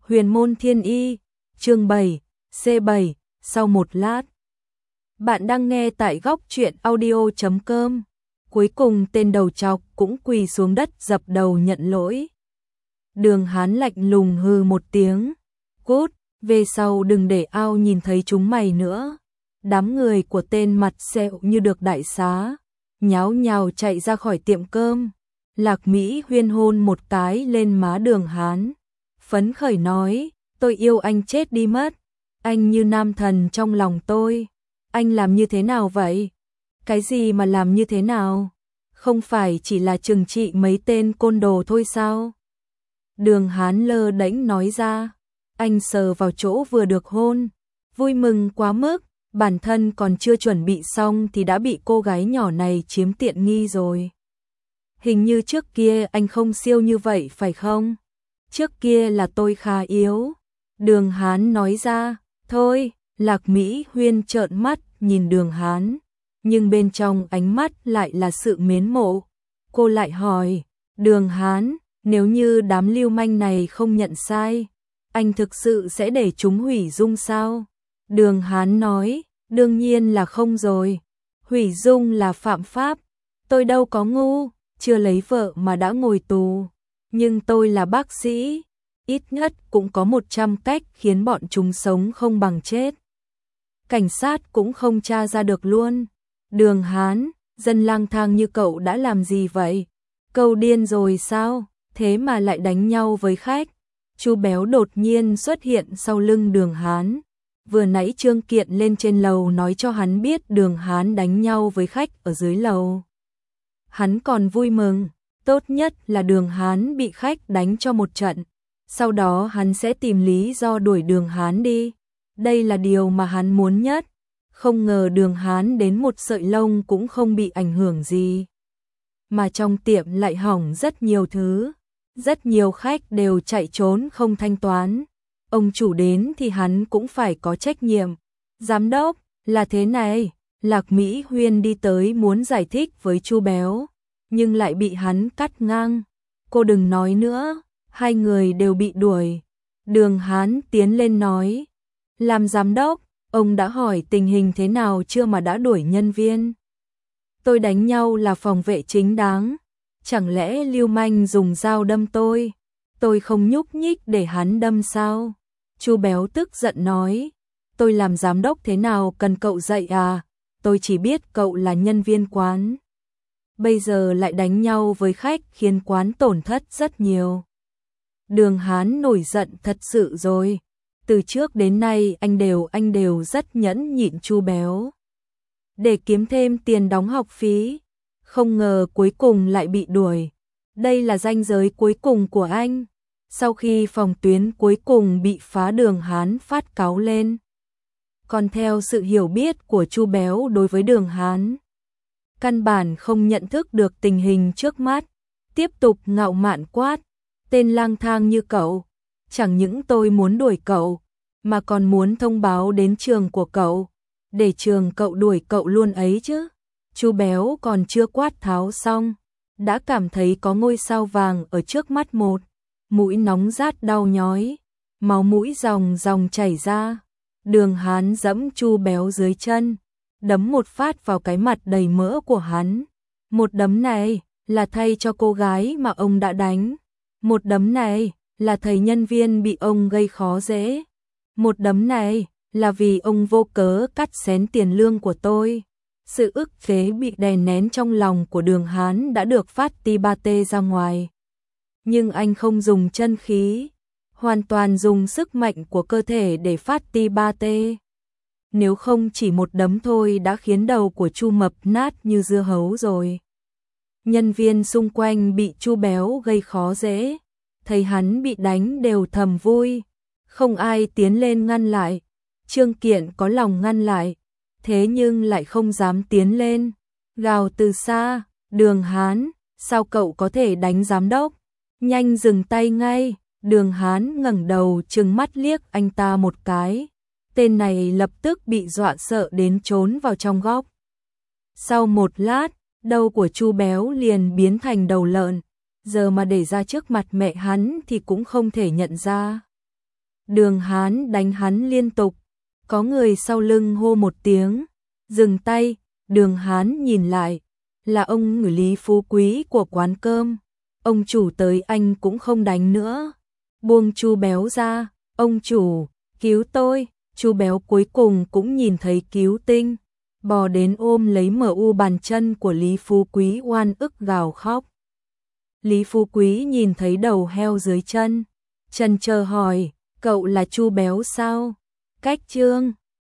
Huyền môn thiên y, chương 7, C7, sau một lát. Bạn đang nghe tại góc truyện audio.com. Cuối cùng tên đầu trọc cũng quỳ xuống đất dập đầu nhận lỗi. Đường Hán lạnh lùng hừ một tiếng. Cút, về sau đừng để ao nhìn thấy chúng mày nữa. Đám người của tên mặt sẹo như được đại xá, nháo nhào chạy ra khỏi tiệm cơm. Lạc Mỹ Huyên hôn một cái lên má Đường Hán, phấn khởi nói, tôi yêu anh chết đi mất, anh như nam thần trong lòng tôi. Anh làm như thế nào vậy? Cái gì mà làm như thế nào? Không phải chỉ là trừng trị mấy tên côn đồ thôi sao? Đường Hán lơ đễnh nói ra, anh sờ vào chỗ vừa được hôn, vui mừng quá mức, bản thân còn chưa chuẩn bị xong thì đã bị cô gái nhỏ này chiếm tiện nghi rồi. Hình như trước kia anh không siêu như vậy phải không? Trước kia là tôi khá yếu. Đường Hán nói ra, thôi, Lạc Mỹ Huyên trợn mắt nhìn Đường Hán, nhưng bên trong ánh mắt lại là sự mến mộ. Cô lại hỏi, Đường Hán, nếu như đám lưu manh này không nhận sai, anh thực sự sẽ để chúng hủy dung sao? Đường Hán nói, đương nhiên là không rồi. Hủy dung là phạm pháp. Tôi đâu có ngu, chưa lấy vợ mà đã ngồi tù. Nhưng tôi là bác sĩ, ít nhất cũng có 100 cách khiến bọn chúng sống không bằng chết. Cảnh sát cũng không tra ra được luôn. Đường Hán, dân lang thang như cậu đã làm gì vậy? Cậu điên rồi sao? Thế mà lại đánh nhau với khách. Chú béo đột nhiên xuất hiện sau lưng Đường Hán. Vừa nãy Trương Kiện lên trên lầu nói cho hắn biết Đường Hán đánh nhau với khách ở dưới lầu. Hắn còn vui mừng, tốt nhất là Đường Hán bị khách đánh cho một trận, sau đó hắn sẽ tìm lý do đuổi Đường Hán đi. Đây là điều mà hắn muốn nhất. Không ngờ Đường Hán đến một sợi lông cũng không bị ảnh hưởng gì. Mà trong tiệm lại hỏng rất nhiều thứ. Rất nhiều khách đều chạy trốn không thanh toán. Ông chủ đến thì hắn cũng phải có trách nhiệm. Giám đốc, là thế này. Lạc Mỹ Huyên đi tới muốn giải thích với Chu Béo, nhưng lại bị hắn cắt ngang. Cô đừng nói nữa, hai người đều bị đuổi. Đường Hán tiến lên nói, làm giám đốc, ông đã hỏi tình hình thế nào chưa mà đã đuổi nhân viên? Tôi đánh nhau là phòng vệ chính đáng, chẳng lẽ lưu manh dùng dao đâm tôi không nhúc nhích để hắn đâm sao? Chu Béo tức giận nói, tôi làm giám đốc thế nào cần cậu dạy à? Tôi chỉ biết cậu là nhân viên quán. Bây giờ lại đánh nhau với khách khiến quán tổn thất rất nhiều. Đường Hán nổi giận thật sự rồi. Từ trước đến nay anh đều rất nhẫn nhịn Chu Béo để kiếm thêm tiền đóng học phí. Không ngờ cuối cùng lại bị đuổi. Đây là ranh giới cuối cùng của anh. Sau khi phòng tuyến cuối cùng bị phá, Đường Hán phát cáu lên. Còn theo sự hiểu biết của Chu Béo đối với Đường Hán, căn bản không nhận thức được tình hình trước mắt, tiếp tục ngạo mạn quát, tên lang thang như cậu, chẳng những tôi muốn đuổi cậu, mà còn muốn thông báo đến trường của cậu, để trường cậu đuổi cậu luôn ấy chứ. Chu Béo còn chưa quát tháo xong, đã cảm thấy có ngôi sao vàng ở trước mắt một, mũi nóng rát đau nhói, máu mũi ròng ròng chảy ra. Đường Hán giẫm Chu Béo dưới chân, đấm một phát vào cái mặt đầy mỡ của hắn. Một đấm này là thay cho cô gái mà ông đã đánh. Một đấm này là thầy nhân viên bị ông gây khó dễ. Một đấm này là vì ông vô cớ cắt xén tiền lương của tôi. Sự ức chế bị đè nén trong lòng của Đường Hán đã được phát ti ba tê ra ngoài. Nhưng anh không dùng chân khí, hoàn toàn dùng sức mạnh của cơ thể để phát ti ba tê. Nếu không chỉ một đấm thôi đã khiến đầu của Chu Mập nát như dưa hấu rồi. Nhân viên xung quanh bị Chu Béo gây khó dễ, thấy hắn bị đánh đều thầm vui, không ai tiến lên ngăn lại. Trương Kiện có lòng ngăn lại, thế nhưng lại không dám tiến lên, gào từ xa, Đường Hán, sao cậu có thể đánh giám đốc? Nhanh dừng tay ngay. Đường Hán ngẩng đầu trừng mắt liếc anh ta một cái. Tên này lập tức bị dọa sợ đến trốn vào trong góc. Sau một lát, đầu của Chu Béo liền biến thành đầu lợn, giờ mà để ra trước mặt mẹ hắn thì cũng không thể nhận ra. Đường Hán đánh hắn liên tục. Có người sau lưng hô một tiếng, dừng tay. Đường Hán nhìn lại, là ông ngự Lý Phú Quý của quán cơm. Ông chủ tới anh cũng không đánh nữa. Buông chú béo ra, ông chủ, cứu tôi. Chú béo cuối cùng cũng nhìn thấy cứu tinh, bò đến ôm lấy MU bàn chân của Lý Phú Quý oan ức gào khóc. Lý Phú Quý nhìn thấy đầu heo dưới chân, chần chờ hỏi, cậu là chú béo sao? Cách Trương